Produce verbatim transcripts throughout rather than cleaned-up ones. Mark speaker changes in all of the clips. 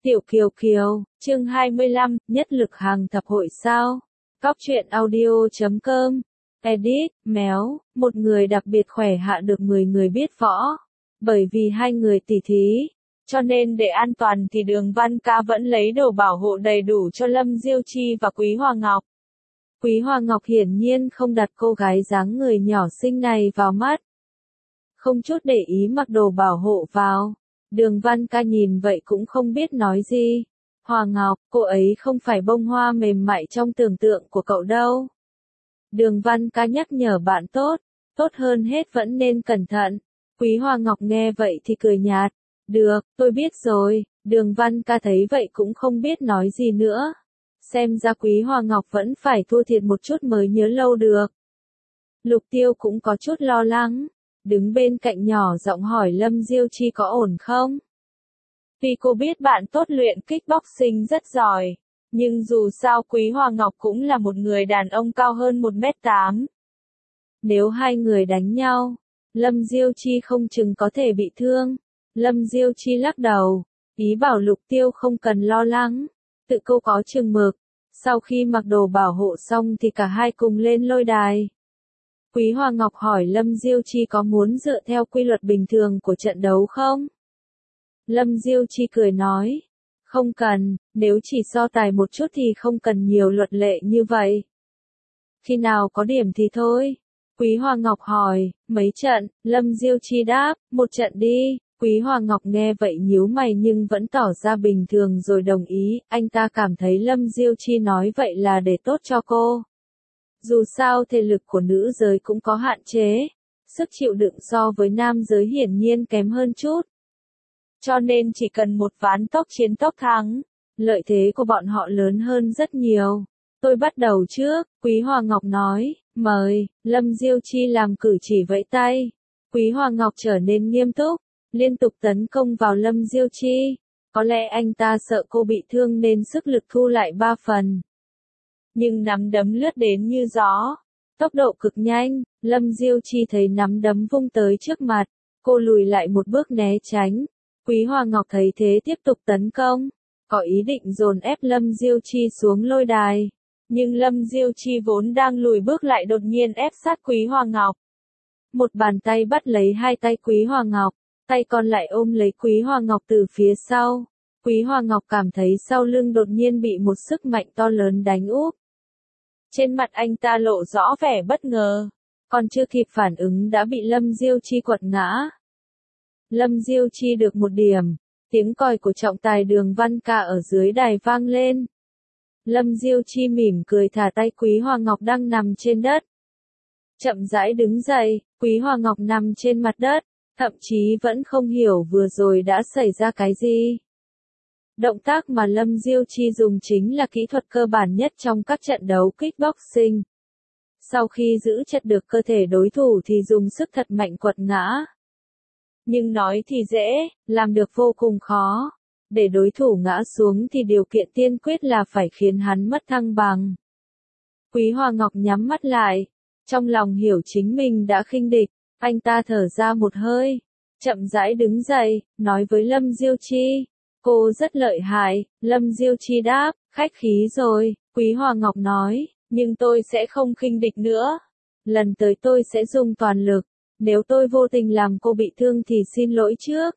Speaker 1: Tiểu Kiều Kiều, chương hai mươi lăm, nhất lực hàng thập hội sao? Cóc truyện audio chấm com. Edit, méo, một người đặc biệt khỏe hạ được mười người biết võ. Bởi vì hai người tỉ thí, cho nên để an toàn thì Đường Văn Ca vẫn lấy đồ bảo hộ đầy đủ cho Lâm Diêu Chi và Quý Hoa Ngọc. Quý Hoa Ngọc hiển nhiên không đặt cô gái dáng người nhỏ xinh này vào mắt. Không chút để ý mặc đồ bảo hộ vào. Đường Văn Ca nhìn vậy cũng không biết nói gì. Hoa Ngọc, cô ấy không phải bông hoa mềm mại trong tưởng tượng của cậu đâu. Đường Văn Ca nhắc nhở bạn tốt, tốt hơn hết vẫn nên cẩn thận. Quý Hoa Ngọc nghe vậy thì cười nhạt. Được, tôi biết rồi. Đường Văn Ca thấy vậy cũng không biết nói gì nữa. Xem ra Quý Hoa Ngọc vẫn phải thua thiệt một chút mới nhớ lâu được. Lục Tiêu cũng có chút lo lắng. Đứng bên cạnh nhỏ giọng hỏi Lâm Diêu Chi có ổn không? Tuy cô biết bạn tốt luyện kickboxing rất giỏi, nhưng dù sao Quý Hoa Ngọc cũng là một người đàn ông cao hơn một mét tám. Nếu hai người đánh nhau, Lâm Diêu Chi không chừng có thể bị thương. Lâm Diêu Chi lắc đầu, ý bảo Lục Tiêu không cần lo lắng, tự cô có chừng mực. Sau khi mặc đồ bảo hộ xong thì cả hai cùng lên lôi đài. Quý Hoa Ngọc hỏi Lâm Diêu Chi có muốn dựa theo quy luật bình thường của trận đấu không? Lâm Diêu Chi cười nói, không cần, nếu chỉ so tài một chút thì không cần nhiều luật lệ như vậy. Khi nào có điểm thì thôi. Quý Hoa Ngọc hỏi, mấy trận? Lâm Diêu Chi đáp, một trận đi. Quý Hoa Ngọc nghe vậy nhíu mày nhưng vẫn tỏ ra bình thường rồi đồng ý, anh ta cảm thấy Lâm Diêu Chi nói vậy là để tốt cho cô. Dù sao thể lực của nữ giới cũng có hạn chế, sức chịu đựng so với nam giới hiển nhiên kém hơn chút. Cho nên chỉ cần một ván tốc chiến tốc thắng, lợi thế của bọn họ lớn hơn rất nhiều. Tôi bắt đầu trước, Quý Hoa Ngọc nói, mời. Lâm Diêu Chi làm cử chỉ vẫy tay. Quý Hoa Ngọc trở nên nghiêm túc, liên tục tấn công vào Lâm Diêu Chi. Có lẽ anh ta sợ cô bị thương nên sức lực thu lại ba phần. Nhưng nắm đấm lướt đến như gió, tốc độ cực nhanh. Lâm Diêu Chi thấy nắm đấm vung tới trước mặt, cô lùi lại một bước né tránh. Quý Hoa Ngọc thấy thế tiếp tục tấn công, có ý định dồn ép Lâm Diêu Chi xuống lôi đài. Nhưng Lâm Diêu Chi vốn đang lùi bước lại đột nhiên ép sát Quý Hoa Ngọc. Một bàn tay bắt lấy hai tay Quý Hoa Ngọc, tay còn lại ôm lấy Quý Hoa Ngọc từ phía sau. Quý Hoa Ngọc cảm thấy sau lưng đột nhiên bị một sức mạnh to lớn đánh úp. Trên mặt anh ta lộ rõ vẻ bất ngờ, còn chưa kịp phản ứng đã bị Lâm Diêu Chi quật ngã. Lâm Diêu Chi được một điểm, tiếng còi của trọng tài Đường Văn Ca ở dưới đài vang lên. Lâm Diêu Chi mỉm cười thả tay Quý Hoa Ngọc đang nằm trên đất. Chậm rãi đứng dậy, Quý Hoa Ngọc nằm trên mặt đất, thậm chí vẫn không hiểu vừa rồi đã xảy ra cái gì. Động tác mà Lâm Diêu Chi dùng chính là kỹ thuật cơ bản nhất trong các trận đấu kickboxing. Sau khi giữ chặt được cơ thể đối thủ thì dùng sức thật mạnh quật ngã. Nhưng nói thì dễ, làm được vô cùng khó. Để đối thủ ngã xuống thì điều kiện tiên quyết là phải khiến hắn mất thăng bằng. Quý Hoa Ngọc nhắm mắt lại, trong lòng hiểu chính mình đã khinh địch, anh ta thở ra một hơi, chậm rãi đứng dậy, nói với Lâm Diêu Chi. Cô rất lợi hại. Lâm Diêu Chi đáp, khách khí rồi. Quý Hoa Ngọc nói, nhưng tôi sẽ không khinh địch nữa. Lần tới tôi sẽ dùng toàn lực, nếu tôi vô tình làm cô bị thương thì xin lỗi trước.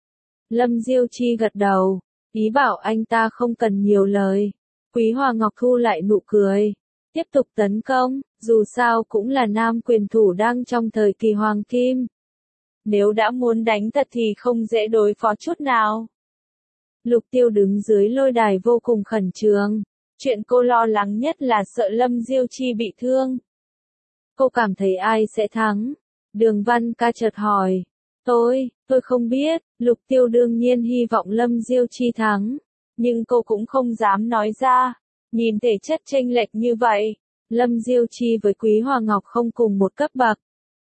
Speaker 1: Lâm Diêu Chi gật đầu, ý bảo anh ta không cần nhiều lời. Quý Hoa Ngọc thu lại nụ cười, tiếp tục tấn công, dù sao cũng là nam quyền thủ đang trong thời kỳ hoàng kim. Nếu đã muốn đánh thật thì không dễ đối phó chút nào. Lục Tiêu đứng dưới lôi đài vô cùng khẩn trương. Chuyện cô lo lắng nhất là sợ Lâm Diêu Chi bị thương. Cô cảm thấy ai sẽ thắng? Đường Văn Ca chợt hỏi. Tôi, tôi không biết. Lục Tiêu đương nhiên hy vọng Lâm Diêu Chi thắng. Nhưng cô cũng không dám nói ra. Nhìn thể chất chênh lệch như vậy, Lâm Diêu Chi với Quý Hoa Ngọc không cùng một cấp bậc.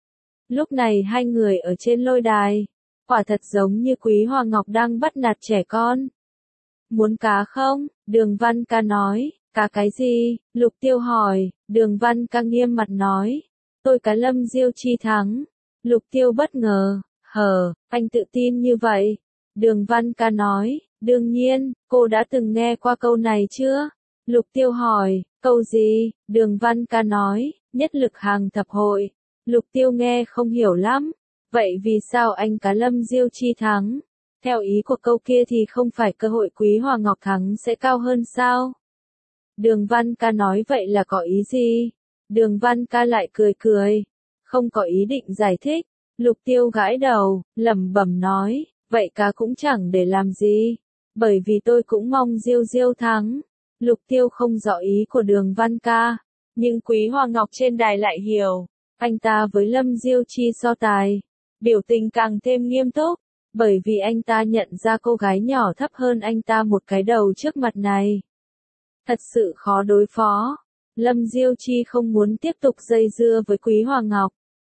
Speaker 1: Lúc này hai người ở trên lôi đài. Quả thật giống như Quý Hoa Ngọc đang bắt nạt trẻ con. Muốn cá không? Đường Văn Ca nói. Cá cái gì? Lục Tiêu hỏi. Đường Văn Ca nghiêm mặt nói. Tôi cá Lâm Diêu Chi thắng. Lục Tiêu bất ngờ. Hờ, anh tự tin như vậy. Đường Văn Ca nói. Đương nhiên, cô đã từng nghe qua câu này chưa? Lục Tiêu hỏi, câu gì? Đường Văn Ca nói, nhất lực hàng thập hội. Lục Tiêu nghe không hiểu lắm. Vậy vì sao anh cá Lâm Diêu Chi thắng? Theo ý của câu kia thì không phải cơ hội Quý Hoa Ngọc thắng sẽ cao hơn sao? Đường Văn Ca nói vậy là có ý gì? Đường Văn Ca lại cười cười. Không có ý định giải thích. Lục Tiêu gãi đầu, lẩm bẩm nói, vậy cá cũng chẳng để làm gì. Bởi vì tôi cũng mong Diêu Diêu thắng. Lục Tiêu không rõ ý của Đường Văn Ca. Nhưng Quý Hoa Ngọc trên đài lại hiểu. Anh ta với Lâm Diêu Chi so tài. Biểu tình càng thêm nghiêm túc. Bởi vì anh ta nhận ra cô gái nhỏ thấp hơn anh ta một cái đầu trước mặt này. Thật sự khó đối phó. Lâm Diêu Chi không muốn tiếp tục dây dưa với Quý Hoa Ngọc.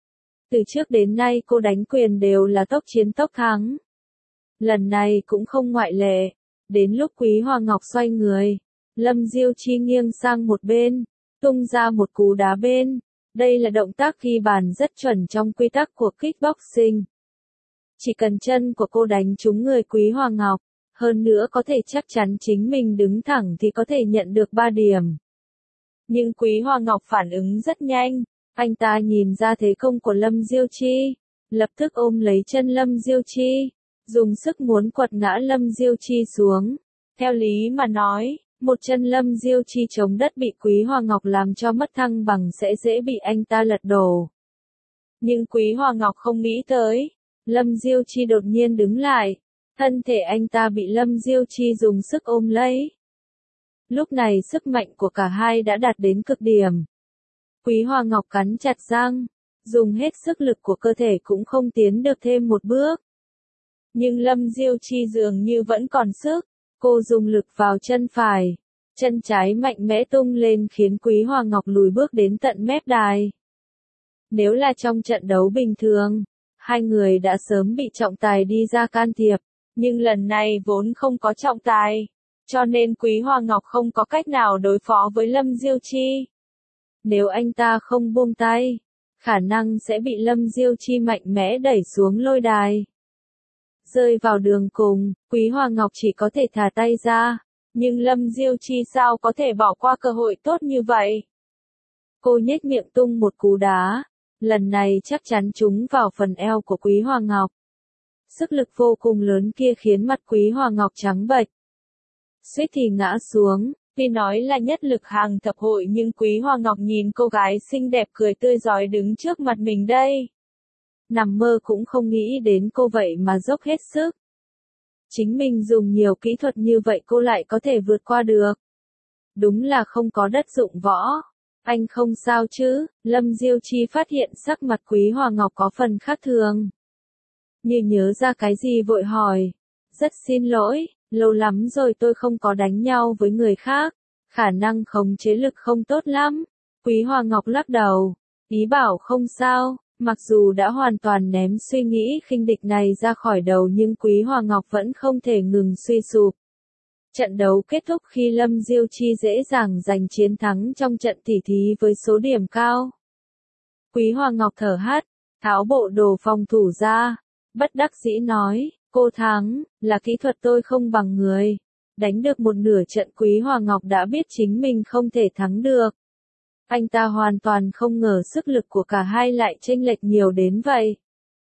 Speaker 1: Từ trước đến nay cô đánh quyền đều là tốc chiến tốc thắng. Lần này cũng không ngoại lệ. Đến lúc Quý Hoa Ngọc xoay người, Lâm Diêu Chi nghiêng sang một bên, tung ra một cú đá bên. Đây là động tác ghi bàn rất chuẩn trong quy tắc của kickboxing. Chỉ cần chân của cô đánh trúng người Quý Hoa Ngọc, hơn nữa có thể chắc chắn chính mình đứng thẳng thì có thể nhận được ba điểm. Nhưng Quý Hoa Ngọc phản ứng rất nhanh, anh ta nhìn ra thế công của Lâm Diêu Chi, lập tức ôm lấy chân Lâm Diêu Chi, dùng sức muốn quật ngã Lâm Diêu Chi xuống. Theo lý mà nói, một chân Lâm Diêu Chi chống đất bị Quý Hoa Ngọc làm cho mất thăng bằng sẽ dễ bị anh ta lật đổ. Nhưng Quý Hoa Ngọc không nghĩ tới, Lâm Diêu Chi đột nhiên đứng lại, thân thể anh ta bị Lâm Diêu Chi dùng sức ôm lấy. Lúc này sức mạnh của cả hai đã đạt đến cực điểm. Quý Hoa Ngọc cắn chặt răng, dùng hết sức lực của cơ thể cũng không tiến được thêm một bước. Nhưng Lâm Diêu Chi dường như vẫn còn sức, cô dùng lực vào chân phải, chân trái mạnh mẽ tung lên khiến Quý Hoa Ngọc lùi bước đến tận mép đài. Nếu là trong trận đấu bình thường, hai người đã sớm bị trọng tài đi ra can thiệp, nhưng lần này vốn không có trọng tài, cho nên Quý Hoa Ngọc không có cách nào đối phó với Lâm Diêu Chi. Nếu anh ta không buông tay, khả năng sẽ bị Lâm Diêu Chi mạnh mẽ đẩy xuống lôi đài. Rơi vào đường cùng, Quý Hoa Ngọc chỉ có thể thả tay ra, nhưng Lâm Diêu Chi sao có thể bỏ qua cơ hội tốt như vậy? Cô nhếch miệng tung một cú đá, lần này chắc chắn trúng vào phần eo của Quý Hoa Ngọc. Sức lực vô cùng lớn kia khiến mặt Quý Hoa Ngọc trắng bệch, suýt thì ngã xuống. Tuy nói là nhất lực hàng thập hội nhưng Quý Hoa Ngọc nhìn cô gái xinh đẹp cười tươi rói đứng trước mặt mình đây. Nằm mơ cũng không nghĩ đến cô vậy mà dốc hết sức. Chính mình dùng nhiều kỹ thuật như vậy cô lại có thể vượt qua được. Đúng là không có đất dụng võ. Anh không sao chứ? Lâm Diêu Chi phát hiện sắc mặt Quý Hoa Ngọc có phần khác thường. Như nhớ ra cái gì vội hỏi. Rất xin lỗi, lâu lắm rồi tôi không có đánh nhau với người khác. Khả năng khống chế lực không tốt lắm. Quý Hoa Ngọc lắc đầu. Ý bảo không sao. Mặc dù đã hoàn toàn ném suy nghĩ khinh địch này ra khỏi đầu nhưng Quý Hoa Ngọc vẫn không thể ngừng suy sụp. Trận đấu kết thúc khi Lâm Diêu Chi dễ dàng giành chiến thắng trong trận tỉ thí với số điểm cao. Quý Hoa Ngọc thở hắt, tháo bộ đồ phòng thủ ra, bất đắc dĩ nói, cô thắng, là kỹ thuật tôi không bằng người. Đánh được một nửa trận Quý Hoa Ngọc đã biết chính mình không thể thắng được. Anh ta hoàn toàn không ngờ sức lực của cả hai lại chênh lệch nhiều đến vậy.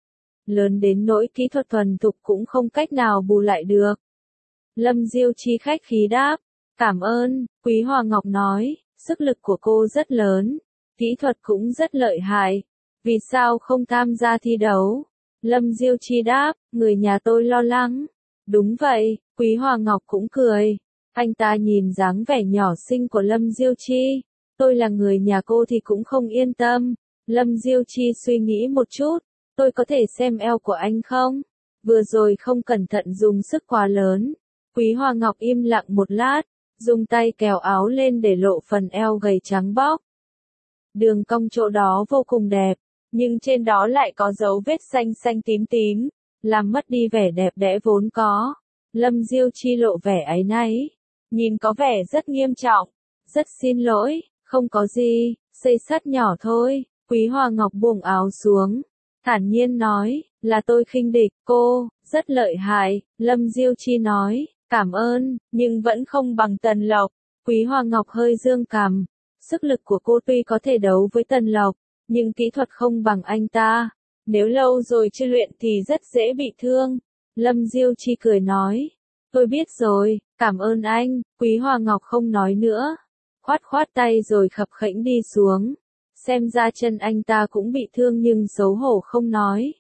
Speaker 1: Lớn đến nỗi kỹ thuật thuần thục cũng không cách nào bù lại được. Lâm Diêu Chi khách khí đáp, cảm ơn, Quý Hoa Ngọc nói, sức lực của cô rất lớn, kỹ thuật cũng rất lợi hại. Vì sao không tham gia thi đấu? Lâm Diêu Chi đáp, người nhà tôi lo lắng. Đúng vậy, Quý Hoa Ngọc cũng cười. Anh ta nhìn dáng vẻ nhỏ xinh của Lâm Diêu Chi. Tôi là người nhà cô thì cũng không yên tâm. Lâm Diêu Chi suy nghĩ một chút. Tôi có thể xem eo của anh không? Vừa rồi không cẩn thận dùng sức quá lớn. Quý Hoa Ngọc im lặng một lát. Dùng tay kéo áo lên để lộ phần eo gầy trắng bóc. Đường cong chỗ đó vô cùng đẹp. Nhưng trên đó lại có dấu vết xanh xanh tím tím. Làm mất đi vẻ đẹp đẽ vốn có. Lâm Diêu Chi lộ vẻ áy náy. Nhìn có vẻ rất nghiêm trọng. Rất xin lỗi. Không có gì, xây sắt nhỏ thôi. Quý Hoa Ngọc buông áo xuống, thản nhiên nói, là tôi khinh địch, cô, rất lợi hại. Lâm Diêu Chi nói, Cảm ơn, nhưng vẫn không bằng Tần Lộc. Quý Hoàng Ngọc hơi dương cằm. Sức lực của cô tuy có thể đấu với Tần Lộc, nhưng kỹ thuật không bằng anh ta. Nếu lâu rồi chưa luyện thì rất dễ bị thương. Lâm Diêu Chi cười nói. Tôi biết rồi, cảm ơn anh. Quý Hoàng Ngọc không nói nữa. Khoát khoát tay rồi khập khễnh đi xuống. Xem ra chân anh ta cũng bị thương nhưng xấu hổ không nói.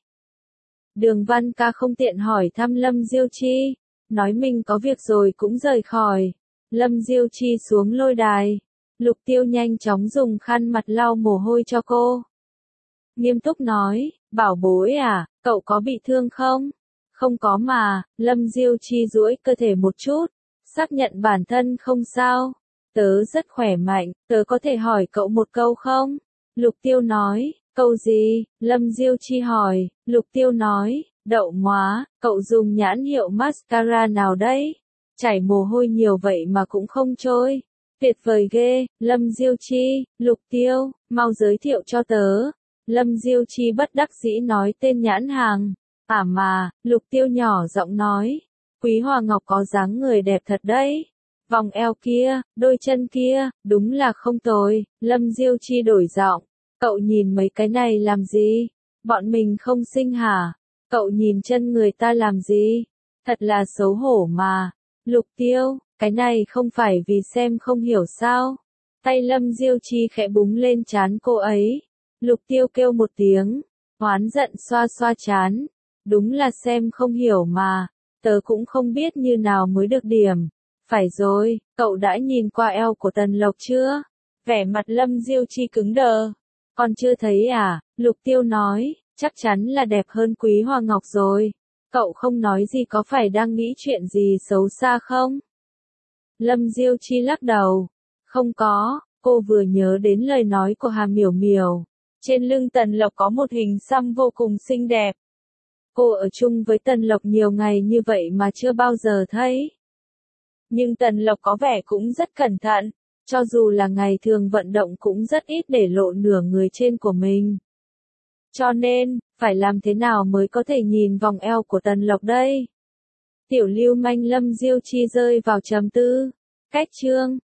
Speaker 1: Đường Văn Ca không tiện hỏi thăm Lâm Diêu Chi. Nói mình có việc rồi cũng rời khỏi. Lâm Diêu Chi xuống lôi đài. Lục Tiêu nhanh chóng dùng khăn mặt lau mồ hôi cho cô. Nghiêm túc nói, bảo bối à, cậu có bị thương không? Không có mà. Lâm Diêu Chi duỗi cơ thể một chút. Xác nhận bản thân không sao. Tớ rất khỏe mạnh, tớ có thể hỏi cậu một câu không? Lục Tiêu nói, câu gì? Lâm Diêu Chi hỏi. Lục Tiêu nói, đậu móa, cậu dùng nhãn hiệu mascara nào đấy? Chảy mồ hôi nhiều vậy mà cũng không trôi. Tuyệt vời ghê. Lâm Diêu Chi, Lục Tiêu, mau giới thiệu cho tớ. Lâm Diêu Chi bất đắc dĩ nói tên nhãn hàng. À mà, Lục Tiêu nhỏ giọng nói. Quý Hoàng Ngọc có dáng người đẹp thật đấy. Vòng eo kia, đôi chân kia, đúng là không tồi. Lâm Diêu Chi đổi giọng. Cậu nhìn mấy cái này làm gì? Bọn mình không xinh hả? Cậu nhìn chân người ta làm gì? Thật là xấu hổ mà. Lục Tiêu, cái này không phải vì xem không hiểu sao? Tay Lâm Diêu Chi khẽ búng lên trán cô ấy. Lục Tiêu kêu một tiếng, oán giận xoa xoa trán. Đúng là xem không hiểu mà. Tớ cũng không biết như nào mới được điểm. Phải rồi, cậu đã nhìn qua eo của Tần Lộc chưa? Vẻ mặt Lâm Diêu Chi cứng đờ. Còn chưa thấy à? Lục Tiêu nói, chắc chắn là đẹp hơn Quý Hoàng Ngọc rồi. Cậu không nói gì có phải đang nghĩ chuyện gì xấu xa không? Lâm Diêu Chi lắc đầu. Không có, cô vừa nhớ đến lời nói của Hà Miểu Miểu. Trên lưng Tần Lộc có một hình xăm vô cùng xinh đẹp. Cô ở chung với Tần Lộc nhiều ngày như vậy mà chưa bao giờ thấy. Nhưng Tần Lộc có vẻ cũng rất cẩn thận, cho dù là ngày thường vận động cũng rất ít để lộ nửa người trên của mình. Cho nên, phải làm thế nào mới có thể nhìn vòng eo của Tần Lộc đây? Tiểu lưu manh Lâm Diêu Chi rơi vào trầm tư. Cách chương